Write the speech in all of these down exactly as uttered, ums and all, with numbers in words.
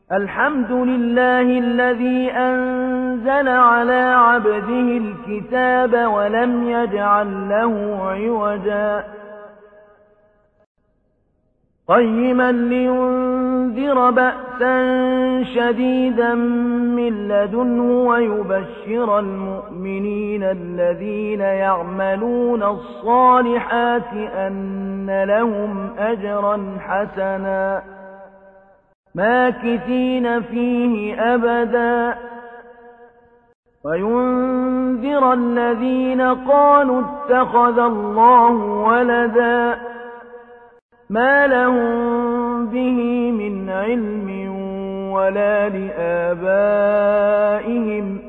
الحمد لله الذي أنزل على عبده الكتاب ولم يجعل له عوجا قيما لينذر بأسا شديدا من لدنه ويبشر المؤمنين الذين يعملون الصالحات أن لهم أجرا حسنا ماكثين فيه أبدا وينذر الذين قالوا اتخذ الله ولدا ما لهم به من علم ولا لآبائهم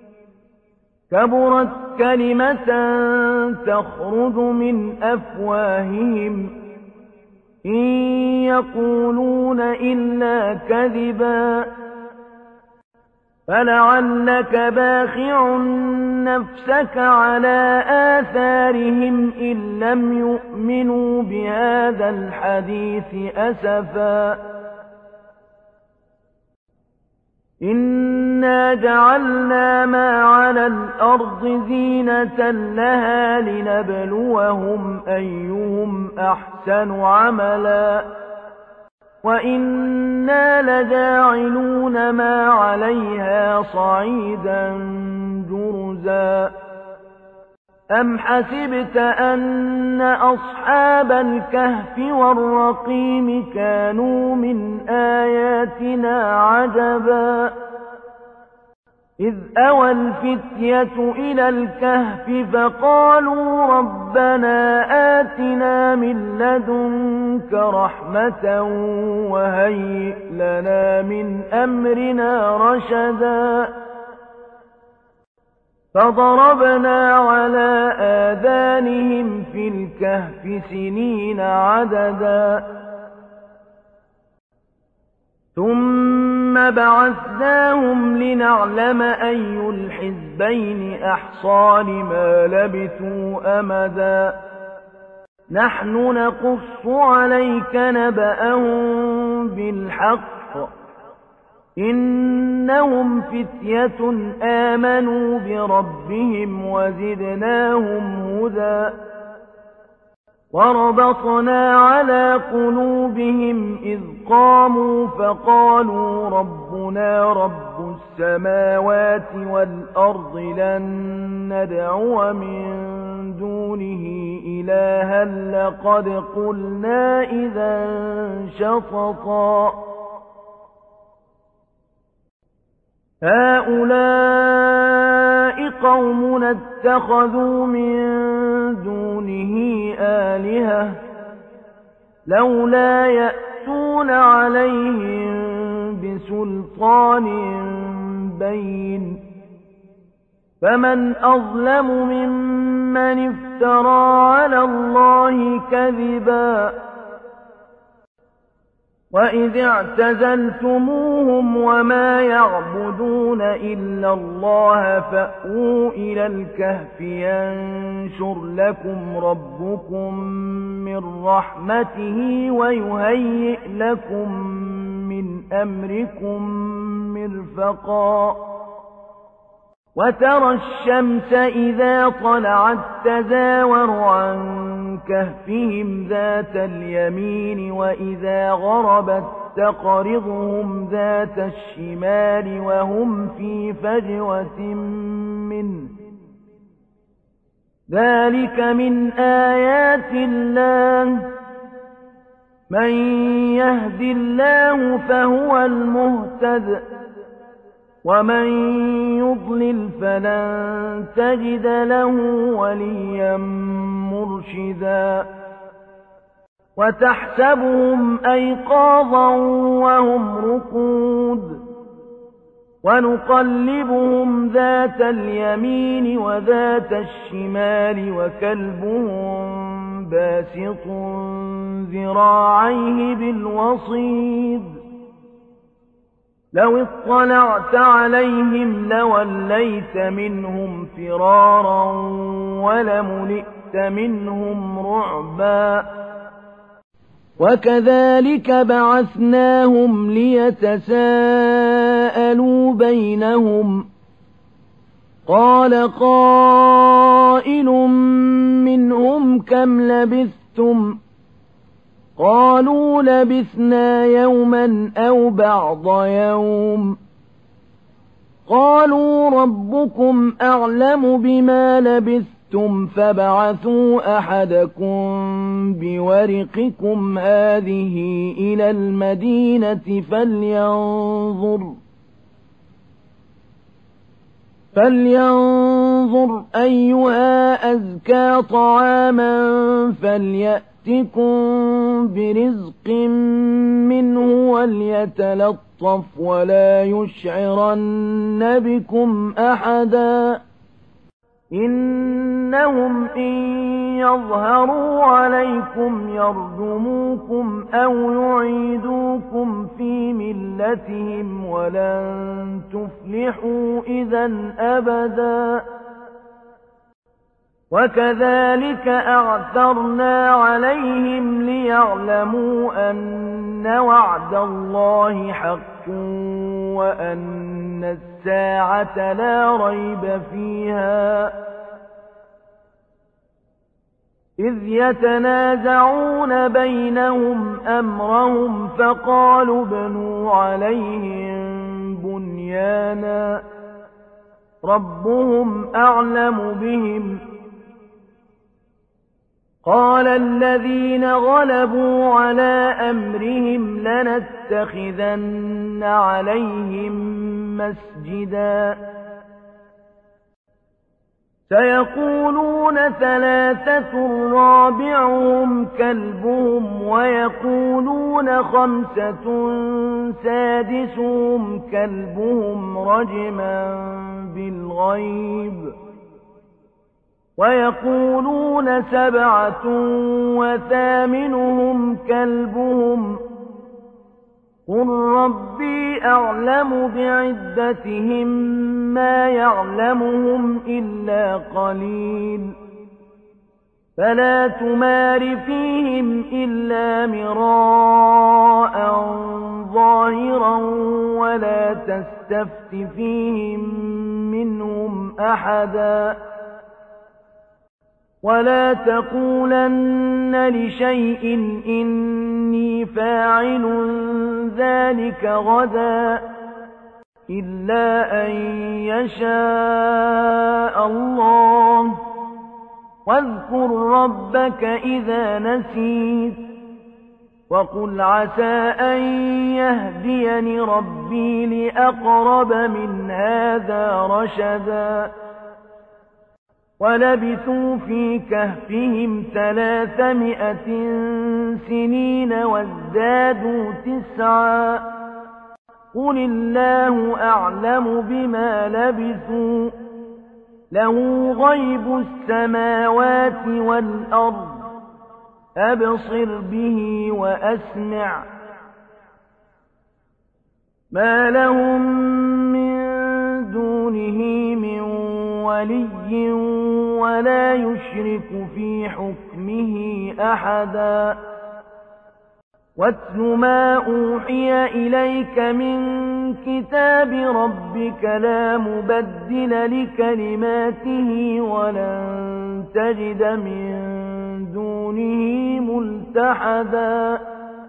كبرت كلمة تخرج من أفواههم إن يقولون إلا كذبا فلعلك باخع نفسك على آثارهم إن لم يؤمنوا بهذا الحديث أسفا إنا جعلنا ما على الأرض زينة لها لنبلوهم أيهم أحسن عملا وإنا لجاعلون ما عليها صعيدا جرزا أم حسبت أن أصحاب الكهف والرقيم كانوا من آياتنا عجبا إذ أوى الفتية إلى الكهف فقالوا ربنا آتنا من لدنك رحمة وهيئ لنا من أمرنا رشدا فضربنا على آذانهم في الكهف سنين عددا ثم بعثناهم لنعلم أي الحزبين أحصى لما لبثوا أمدا نحن نقص عليك نبأهم بالحق إنهم فتية آمنوا بربهم وزدناهم هدى وربطنا على قلوبهم إذ قاموا فقالوا ربنا رب السماوات والأرض لن ندعو من دونه إلها لقد قلنا إذا شططا هؤلاء قومنا اتخذوا من دونه آلهة لولا يأتون عليهم بسلطان بين فمن أظلم ممن افترى على الله كذبا وإذ اعتزلتموهم وما يعبدون إلا الله فأووا إلى الكهف ينشر لكم ربكم من رحمته ويهيئ لكم من أمركم مرفقا وترى الشمس إذا طلعت تزاور عن كهفهم ذات اليمين وإذا غربت تقرضهم ذات الشمال وهم في فجوة منه ذلك من آيات الله من يهد الله فهو المهتد ومن يضلل فلن تجد له وليا مرشدا وتحسبهم أيقاظا وهم رقود ونقلبهم ذات اليمين وذات الشمال وكلبهم باسط ذراعيه بالوصيد لو اطلعت عليهم لوليت منهم فرارا ولملئت منهم رعبا وكذلك بعثناهم ليتساءلوا بينهم قال قائل منهم كم لبثتم قالوا لبثنا يوما أو بعض يوم قالوا ربكم أعلم بما لبثتم فابعثوا أحدكم بورقكم هذه إلى المدينة فلينظر فلينظر أيها أزكى طعاما فليأتكم برزق منه وليتلطف ولا يشعرن بكم أحدا إنهم إن يظهروا عليكم يرجموكم أو يعيدوكم في ملتهم ولن تفلحوا إذا أبدا وكذلك أعثرنا عليهم ليعلموا أن وعد الله حق وأن الساعة لا ريب فيها إذ يتنازعون بينهم أمرهم فقالوا ابنوا عليهم بنيانا ربهم أعلم بهم قال الذين غلبوا على أمرهم لنتخذن عليهم مسجدا سيقولون ثلاثة رابعهم كلبهم ويقولون خمسة سادسهم كلبهم رجما بالغيب ويقولون سبعة وثامنهم كلبهم قل ربي أعلم بعدتهم ما يعلمهم إلا قليل فلا تمار فيهم إلا مراء ظاهرا ولا تستفت فيهم منهم أحدا ولا تقولن لشيء إني فاعل ذلك غدا إلا أن يشاء الله واذكر ربك إذا نسيت وقل عسى أن يهديني ربي لأقرب من هذا رشدا ولبثوا في كهفهم ثلاثمائة سنين وازدادوا تسعا قل الله أعلم بما لبثوا له غيب السماوات والأرض أبصر به وأسمع ما لهم من دونه من ولي ولا يشرك في حكمه أحدا واتل ما أوحي إليك من كتاب ربك لا مبدل لكلماته ولن تجد من دونه ملتحدا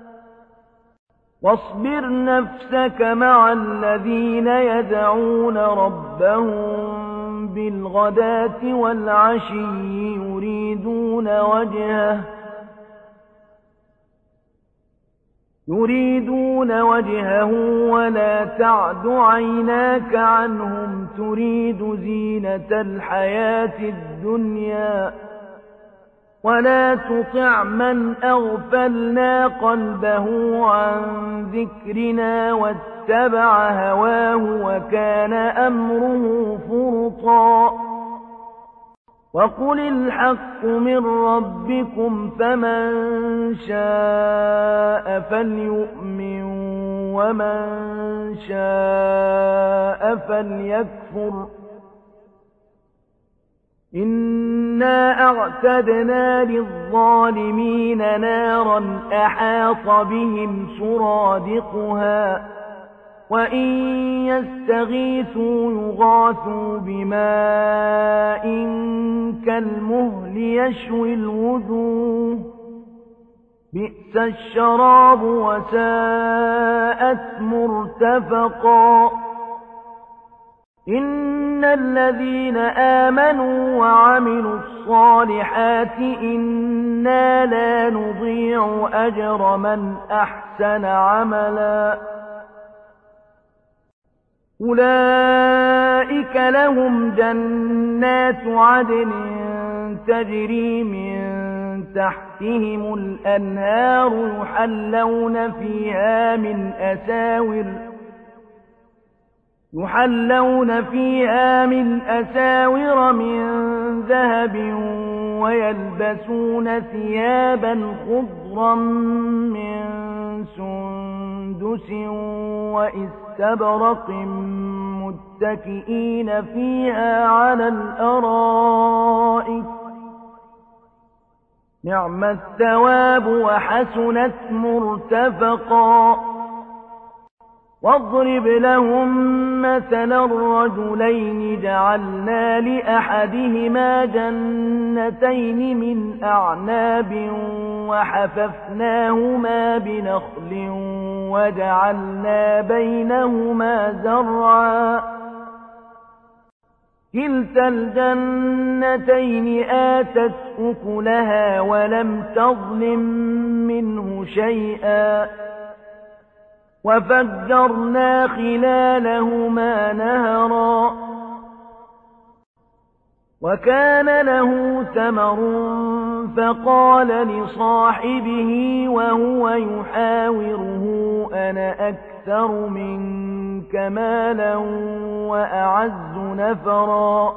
واصبر نفسك مع الذين يدعون ربهم بالغداة والعشي يريدون وجهه يريدون وجهه ولا تعد عيناك عنهم تريد زينة الحياة الدنيا ولا تطع من أغفلنا قلبه عن ذكرنا واتبع هواه وكان أمره فرطا وقل الحق من ربكم فمن شاء فليؤمن ومن شاء فليكفر إنا أعتدنا للظالمين نارا أحاط بهم سرادقها وإن يستغيثوا يغاثوا بماء كالمهل يشوي الوجوه بئس الشراب وساءت مرتفقا إن الذين آمنوا وعملوا الصالحات إنا لا نضيع أجر من أحسن عملا أولئك لهم جنات عدن تجري من تحتهم الأنهار يحلون فيها من أساور يحلون فيها من أساور من ذهب ويلبسون ثيابا خضرا من سندس وإستبرق متكئين فيها على الأرائك نعم الثواب وحسنت مرتفقا واضرب لهم مثلا الرجلين جعلنا لأحدهما جنتين من أعناب وحففناهما بنخل وجعلنا بينهما زرعا كلتا الجنتين آتت أكلها ولم تظلم منه شيئا وفجرنا خلالهما نهرا وكان له ثمر فقال لصاحبه وهو يحاوره أنا أكثر منك مالا وأعز نفرا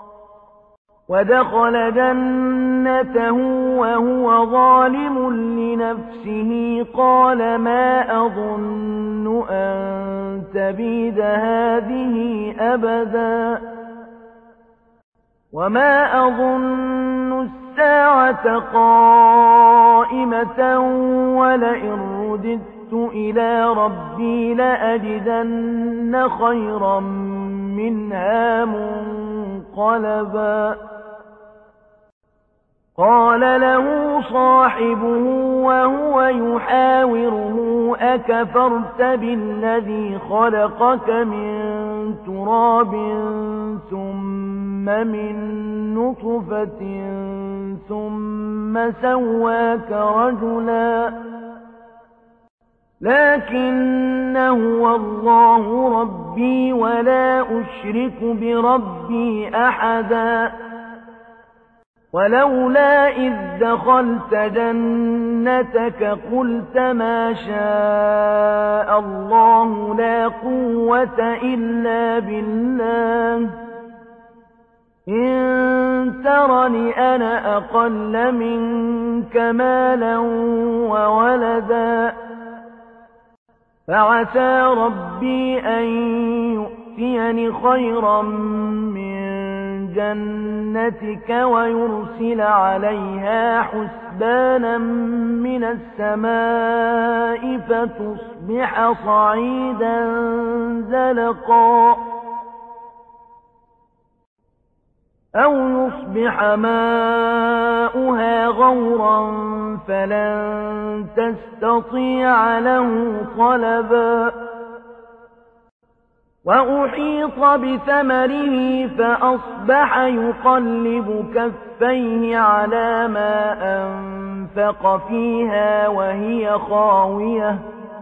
ودخل جنته وهو ظالم لنفسه قال ما أظن أن تبيد هذه أبدا وما أظن الساعة قائمة ولئن رددت إلى ربي لأجدن خيرا منها منقلبا قال له صاحبه وهو يحاوره أكفرت بالذي خلقك من تراب ثم من نطفة ثم سواك رجلا لكن هو الله ربي ولا أشرك بربي أحدا ولولا إذ دخلت جنتك قلت ما شاء الله لا قوة إلا بالله إن ترني أنا أقل منك مالا وولدا فعسى ربي أن يؤتيني خيرا من جنتك ويرسل عليها حسبانا من السماء فتصبح صعيدا زلقا أو يصبح ماؤها غورا فلن تستطيع له طلبا وأحيط بثمره فأصبح يقلب كفيه على ما أنفق فيها وهي خاوية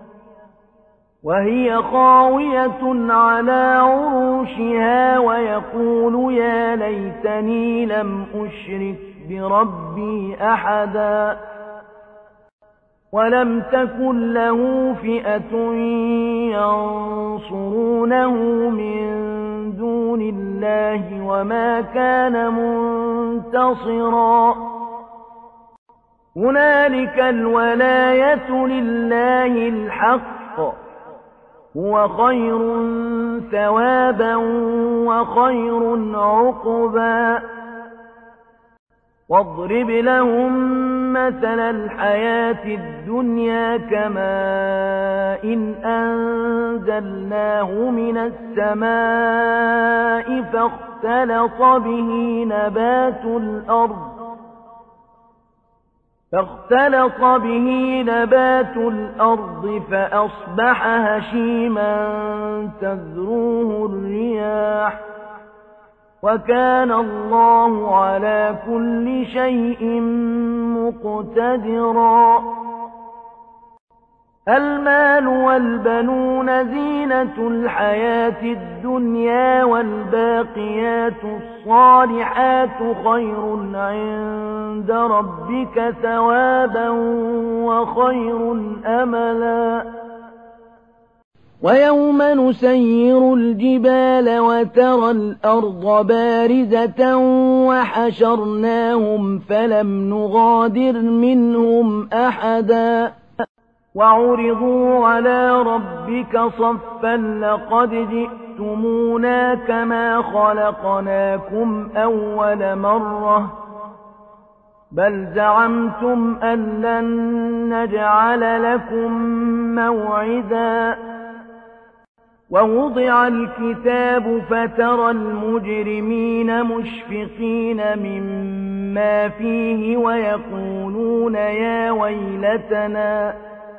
وهي خاوية على عروشها ويقول يا ليتني لم أشرك بربي أحدا ولم تكن له فئة ينصرونه من دون الله وما كان منتصرا هنالك الولاية لله الحق هو خير ثوابا وخير عقبا واضرب لهم مثل الحياة الدنيا كماء إن أنزلناه من السماء فاختلط به نبات الأرض فاختلط به نبات الأرض فأصبح هشيما تذروه الرياح وكان الله على كل شيء مقتدرا. المال والبنون زينة الحياة الدنيا والباقيات الصالحات خير عند ربك ثوابا وخير أملا. ويوم نسير الجبال وترى الأرض بارزة وحشرناهم فلم نغادر منهم أحدا وعرضوا على ربك صفا لقد جئتمونا كما خلقناكم أول مرة بل زعمتم أن لن نجعل لكم موعدا. ووضع الكتاب فترى المجرمين مشفقين مما فيه ويقولون يا ويلتنا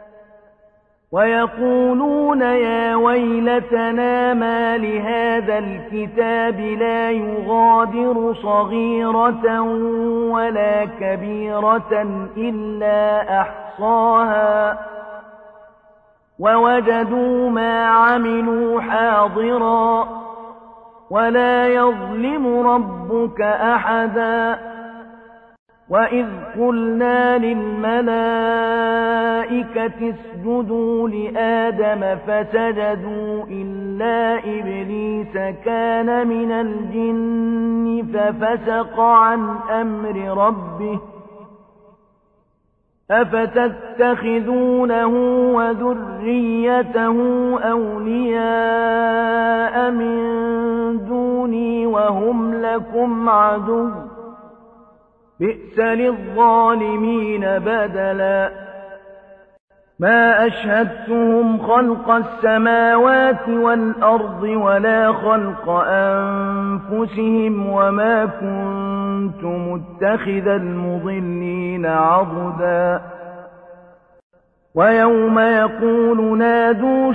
ويقولون يا ويلتنا ما لهذا الكتاب لا يغادر صغيرة ولا كبيرة إلا أحصاها ووجدوا ما عملوا حاضرا ولا يظلم ربك أحدا. وإذ قلنا للملائكة اسجدوا لآدم فسجدوا إلا إبليس كان من الجن ففسق عن أمر ربه أفتتخذونه وذريته أولياء من دوني وهم لكم عدو بئس للظالمين بدلا. ما أشهدتهم خلق السماوات والأرض ولا خلق أنفسهم وما كنت متخذ المضلين عضدا. ويوم يقول نادوا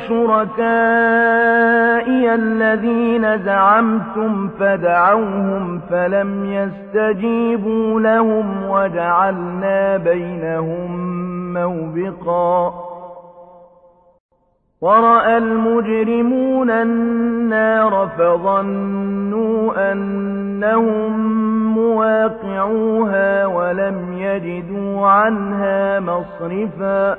شركائي الذين زعمتم فدعوهم فلم يستجيبوا لهم وجعلنا بينهم موبقا. ورأى المجرمون النار فظنوا أنهم مواقعوها ولم يجدوا عنها مصرفا.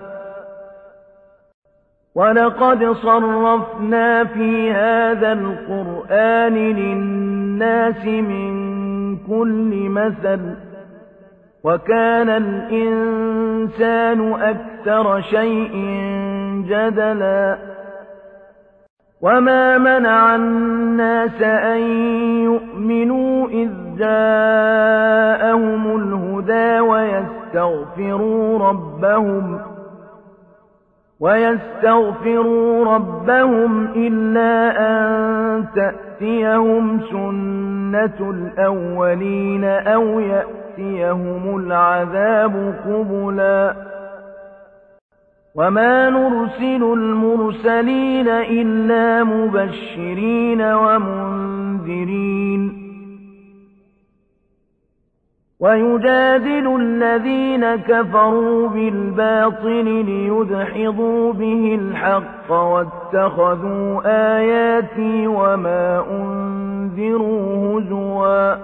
ولقد صرفنا في هذا القرآن للناس من كل مثل وكان الإنسان أكثر شيء جدلا. وما منع الناس أن يؤمنوا إذ جاءهم الهدى ويستغفروا ربهم ويستغفروا ربهم إلا أن تأتيهم سنة الأولين أو يأتيهم العذاب قبلا. وما نرسل المرسلين إلا مبشرين ومنذرين. ويجادل الذين كفروا بالباطل ليدحضوا به الحق واتخذوا آياتي وما أنذروا هزوا.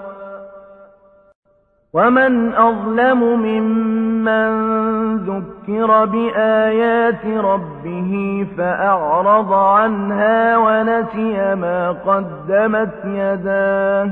ومن أظلم ممن ذكر بآيات ربه فأعرض عنها ونسي ما قدمت يداه.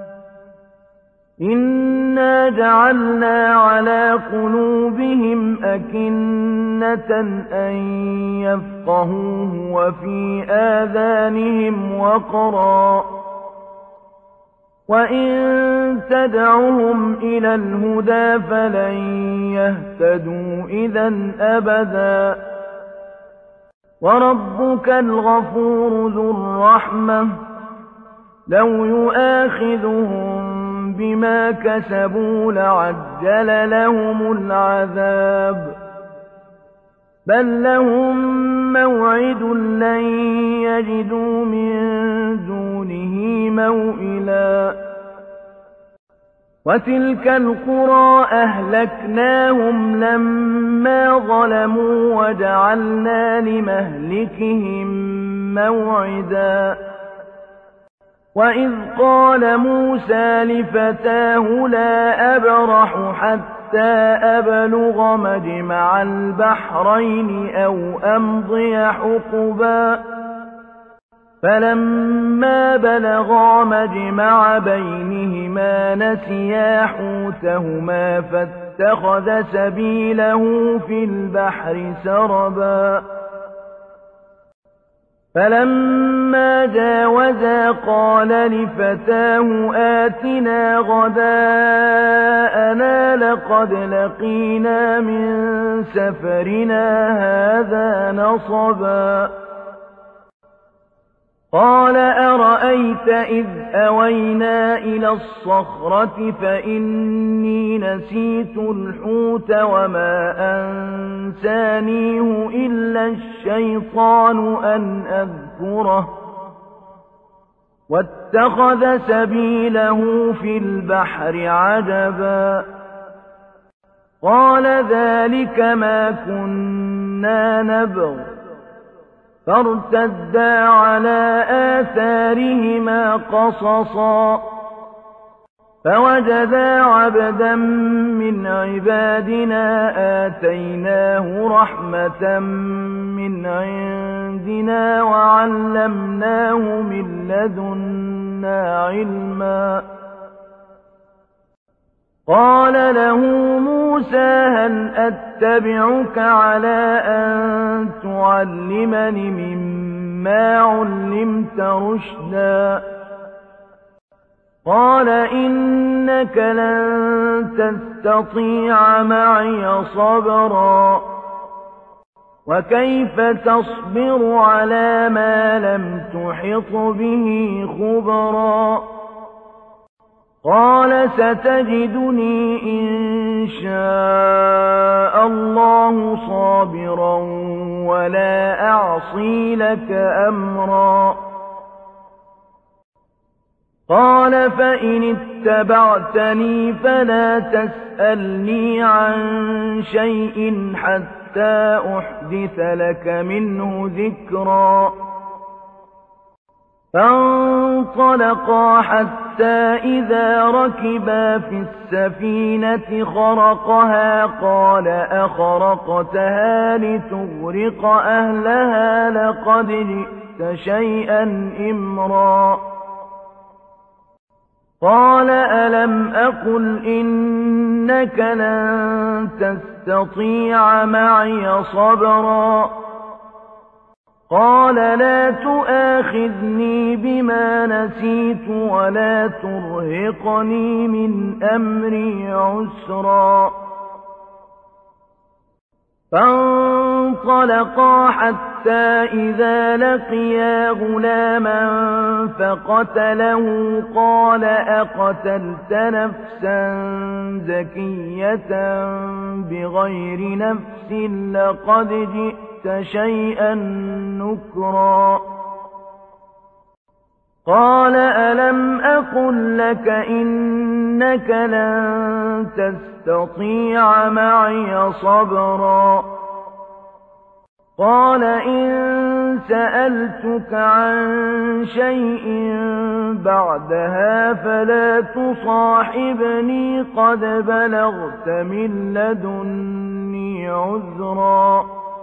إنا جعلنا على قلوبهم أكنة أن يفقهوه وفي آذانهم وقرا وإن تدعهم إلى الهدى فلن يهتدوا إذا أبدا وربك الغفور ذو الرحمة لو يؤاخذهم بما كسبوا لعجل لهم العذاب بل لهم موعد لن يجدوا من دونه موئلا وتلك القرى أهلكناهم لما ظلموا وجعلنا لمهلكهم موعدا وإذ قال موسى لفتاه لا أبرح حتى أبلغ مجمع البحرين أو أمضي حقبا فلما بلغا مجمع بينهما نسيا حوتهما فاتخذ سبيله في البحر سربا فلما جاوزا قال لفتاه آتنا غداءنا لقد لقينا من سفرنا هذا نصبا قال أرأيت إذ أوينا إلى الصخرة فإني نسيت الحوت وما أنسانيه إلا الشيطان أن أذكره واتخذ سبيله في البحر عجبا قال ذلك ما كنا نبغ فارتدا على آثارهما قصصا فوجدا عبدا من عبادنا آتيناه رحمة من عندنا وعلمناه من لدنا علما قال له موسى هل أتبعك على أن تعلمني مما علمت رشدا قال إنك لن تستطيع معي صبرا وكيف تصبر على ما لم تحط به خبرا قال ستجدني إن شاء الله صابرا ولا أعصي لك أمرا قال فإن اتبعتني فلا تسألني عن شيء حتى أحدث لك منه ذكرا فانطلقا حتى إذا ركبا في السفينة خرقها قال أخرقتها لتغرق أهلها لقد جئت شيئا إمرا قال ألم أقل إنك لن تستطيع معي صبرا قال لا تؤاخذني بما نسيت ولا ترهقني من أمري عسرا فانطلقا حتى إذا لقيا غلاما فقتله قال أقتلت نفسا زكية بغير نفس لقد جئت شيئا نكرا قال ألم أقل لك إنك لن تستطيع معي صبرا قال إن سألتك عن شيء بعدها فلا تصاحبني قد بلغت من لدني عذرا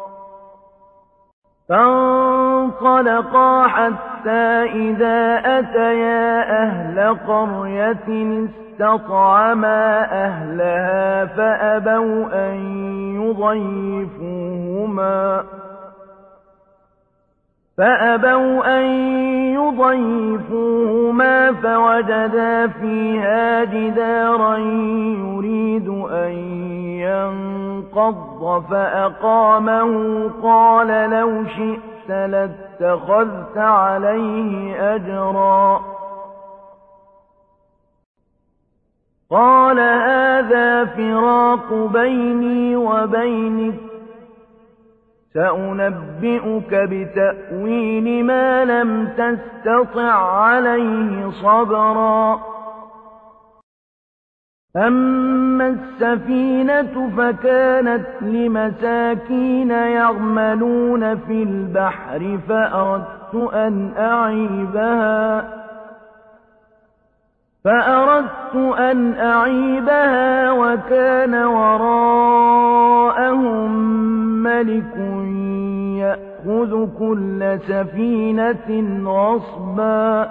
فانطلقا حتى إذا أتيا أهل قرية استطعما أهلها فأبوا أن يضيفوهما فأبوا أن يضيفوهما فوجدا فيها جدارا يريد أن ينقض فأقامه قال لو شئت لاتخذت عليه أجرا قال هذا فراق بيني وبينك سأنبئك بتأويل ما لم تستطع عليه صبرا أما السفينة فكانت لمساكين يعملون في البحر فأردت أن أعيبها فأردت أن أعيبها وكان وراءهم ملك يأخذ كل سفينة غصبا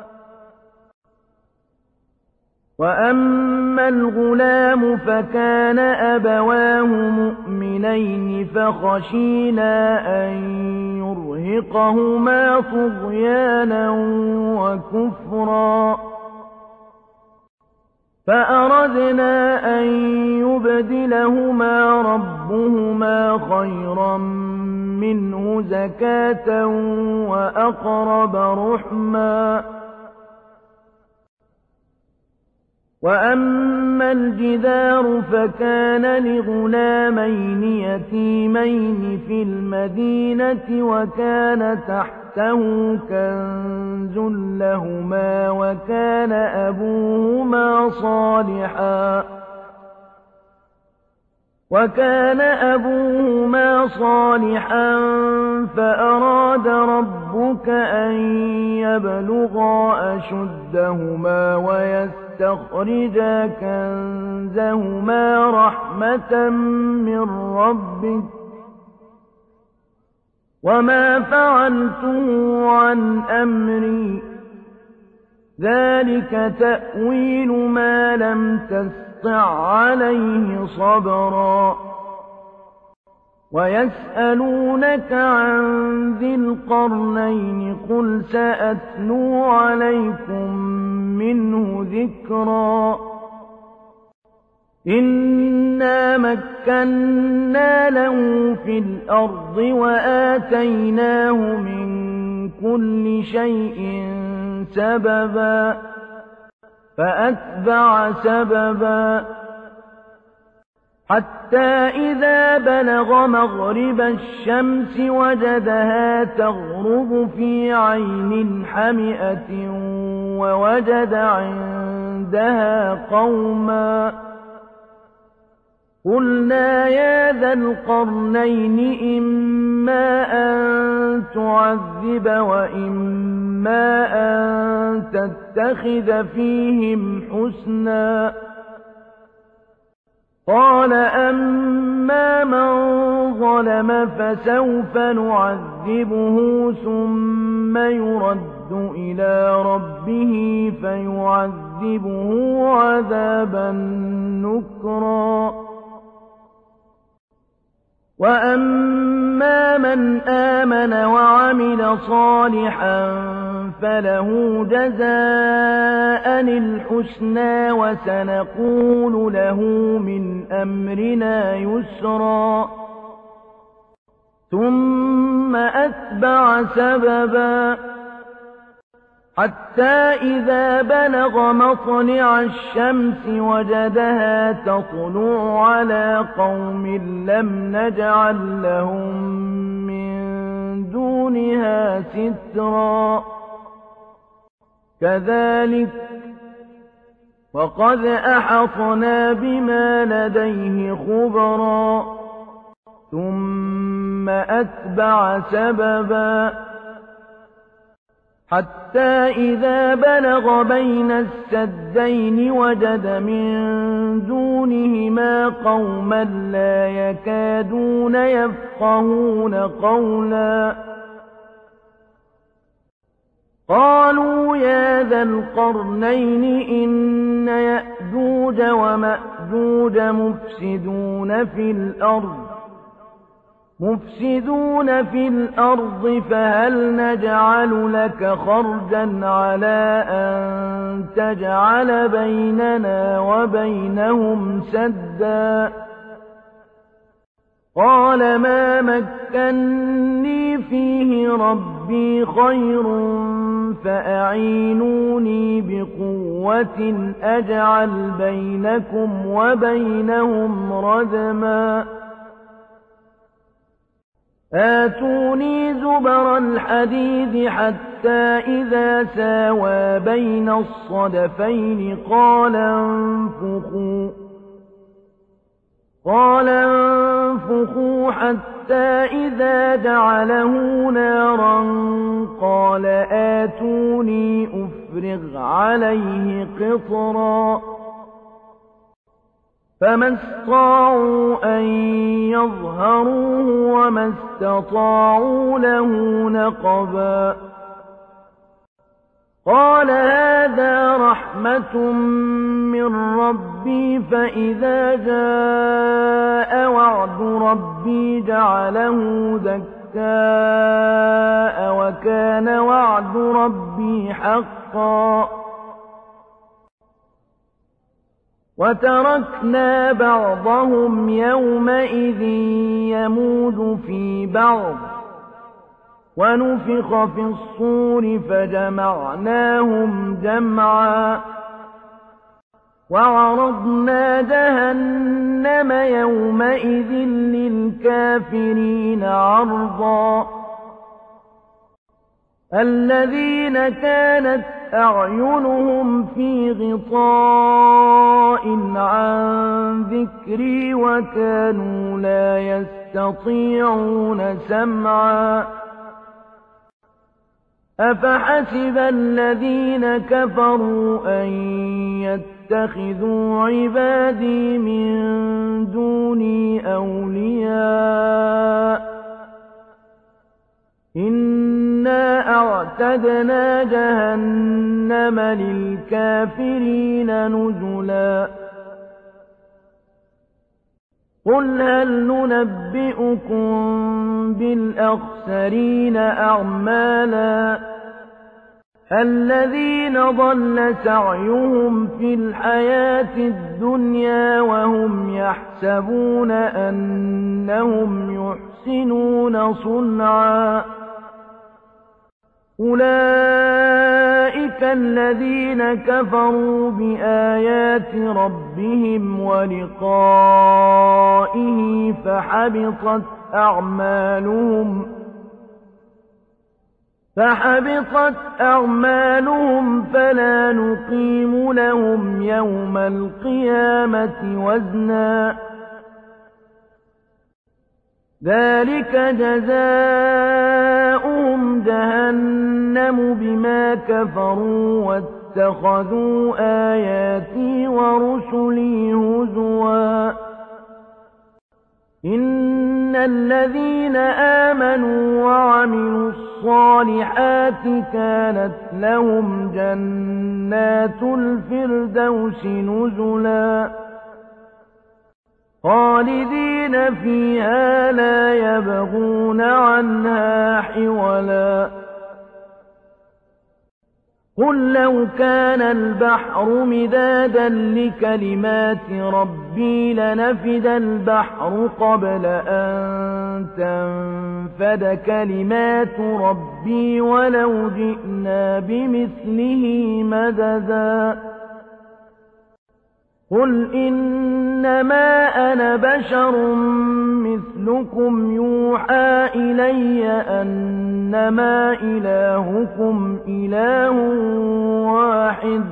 وأما الغلام فكان أبواه مؤمنين فخشينا أن يرهقهما طغيانا وكفرا فأردنا أن يبدلهما ربهما خيرا منه زكاة وأقرب رحما وأما الجدار فكان لغلامين يتيمين في المدينة وكان تحته كنز لهما وكان أبوهما صالحا وكان أبوهما صالحا فأراد ربك أن يبلغا أشدهما ويستخرجا كنزهما رحمة من ربك وما فعلته عن أمري ذلك تأويل ما لم تستطع عليه صبرا ويسألونك عن ذي القرنين قل سأتلو عليكم منه ذكرا إنا مكنا له في الأرض وآتيناه من كل شيء سببا فأتبع سببا حتى إذا بلغ مغرب الشمس وجدها تغرب في عين حمئة ووجد عندها قوما قلنا يا ذا القرنين إما أن تعذب وإما أن تتخذ فيهم حسنا قال أما من ظلم فسوف نعذبه ثم يرد إلى ربه فيعذبه عذابا نكرا وأما من آمن وعمل صالحا فله جزاء الحسنى وسنقول له من أمرنا يسرا ثم أتبع سببا حتى إذا بلغ مطلع الشمس وجدها تطلع على قوم لم نجعل لهم من دونها سترا كذلك وقد أحطنا بما لديه خبرا ثم أتبع سببا حتى إذا بلغ بين السدين وجد من دونهما قوما لا يكادون يفقهون قولا قالوا يا ذا القرنين إن يأجوج ومأجوج مفسدون في الأرض مفسدون في الأرض فهل نجعل لك خرجا على أن تجعل بيننا وبينهم سدا قال ما مكني فيه ربي خير فأعينوني بقوة أجعل بينكم وبينهم ردما آتوني زبر الحديد حتى إذا ساوى بين الصدفين قال انفخوا قال انفخوا حتى إذا جعله نارا قال آتوني أفرغ عليه قطرا فما استطاعوا أن يظهروه وما استطاعوا له نقبا قال هذا رحمة من ربي فإذا جاء وعد ربي جعله دكاء وكان وعد ربي حقا وتركنا بعضهم يومئذ يموج في بعض ونفخ في الصور فجمعناهم جمعا وعرضنا جهنم يومئذ للكافرين عرضا الذين كانت أعينهم في غطاء عن ذكري وكانوا لا يستطيعون سمعا أفحسب الذين كفروا أن يتخذوا عبادي من دوني أولياء إنا أعتدنا جهنم للكافرين نزلا قل هل ننبئكم بالأخسرين أعمالا الذين ضل سعيهم في الحياة الدنيا وهم يحسبون أنهم يحسنون صنعا أولئك الذين كفروا بآيات ربهم ولقائه فحبطت أعمالهم فحبطت أعمالهم فلا نقيم لهم يوم القيامة وزنا ذلك جزاؤهم جهنم بما كفروا واتخذوا آياتي ورسلي هزوا إن الذين آمنوا وعملوا الصالحات كانت لهم جنات الفردوس نزلا خالدين فيها لا يبغون عنها حولا قل لو كان البحر مدادا لكلمات ربي لنفد البحر قبل أن تنفد كلمات ربي ولو جئنا بمثله مددا قل إنما أنا بشر مثلكم يوحى إلي أنما إلهكم إله واحد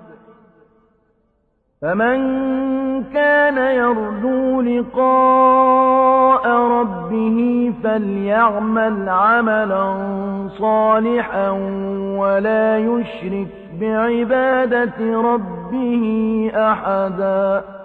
فمن كان يرجو لقاء ربه فليعمل عملا صالحا ولا يشرك بعبادة ربه أحدا